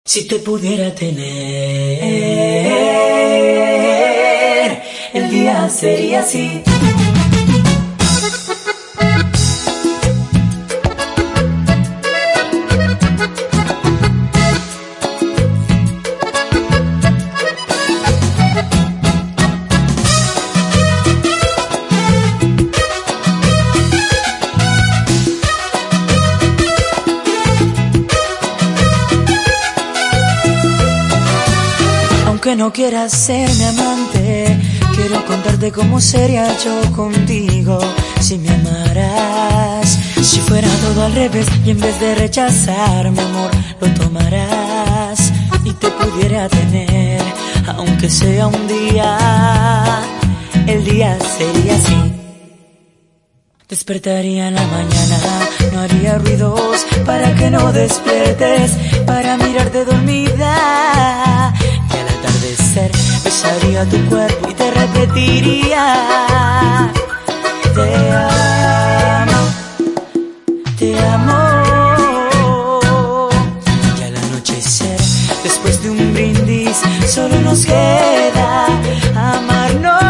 Si te pudiera tener, el día sería así. Aunque no quieras ser mi amante, quiero contarte cómo sería yo contigo si me amaras. Si fuera todo al revés y en vez de rechazar mi amor lo tomarás y te pudiera tener, aunque sea un día, el día sería así. Despertaría en la mañana, no haría ruidos para que no despiertes, para mirarte dormida. Y al atardecer besaría tu cuerpo y te repetiría: te amo, te amo. Y al anochecer, después de un brindis, solo nos queda amarnos.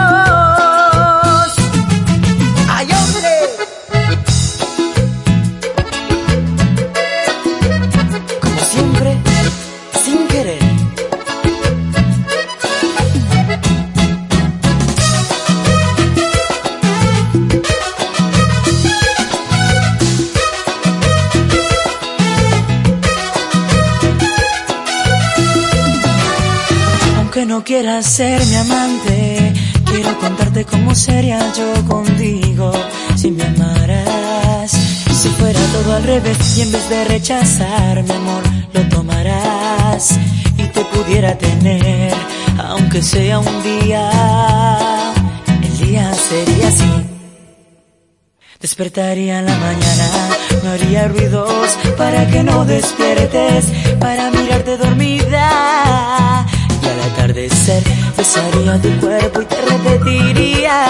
Aunque no quieras ser mi amante, quiero contarte cómo sería yo contigo si me amaras. Si fuera todo al revés y en vez de rechazar mi amor lo tomarás y te pudiera tener, aunque sea un día, el día sería así. Despertaría en la mañana, no haría ruidos para que no despiertes, para mirarte dormida. Y al atardecer besaría tu cuerpo y te repetiría: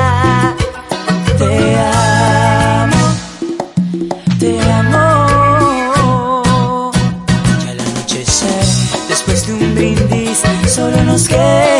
te amo, te amo. Y al anochecer, después de un brindis, solo nos queda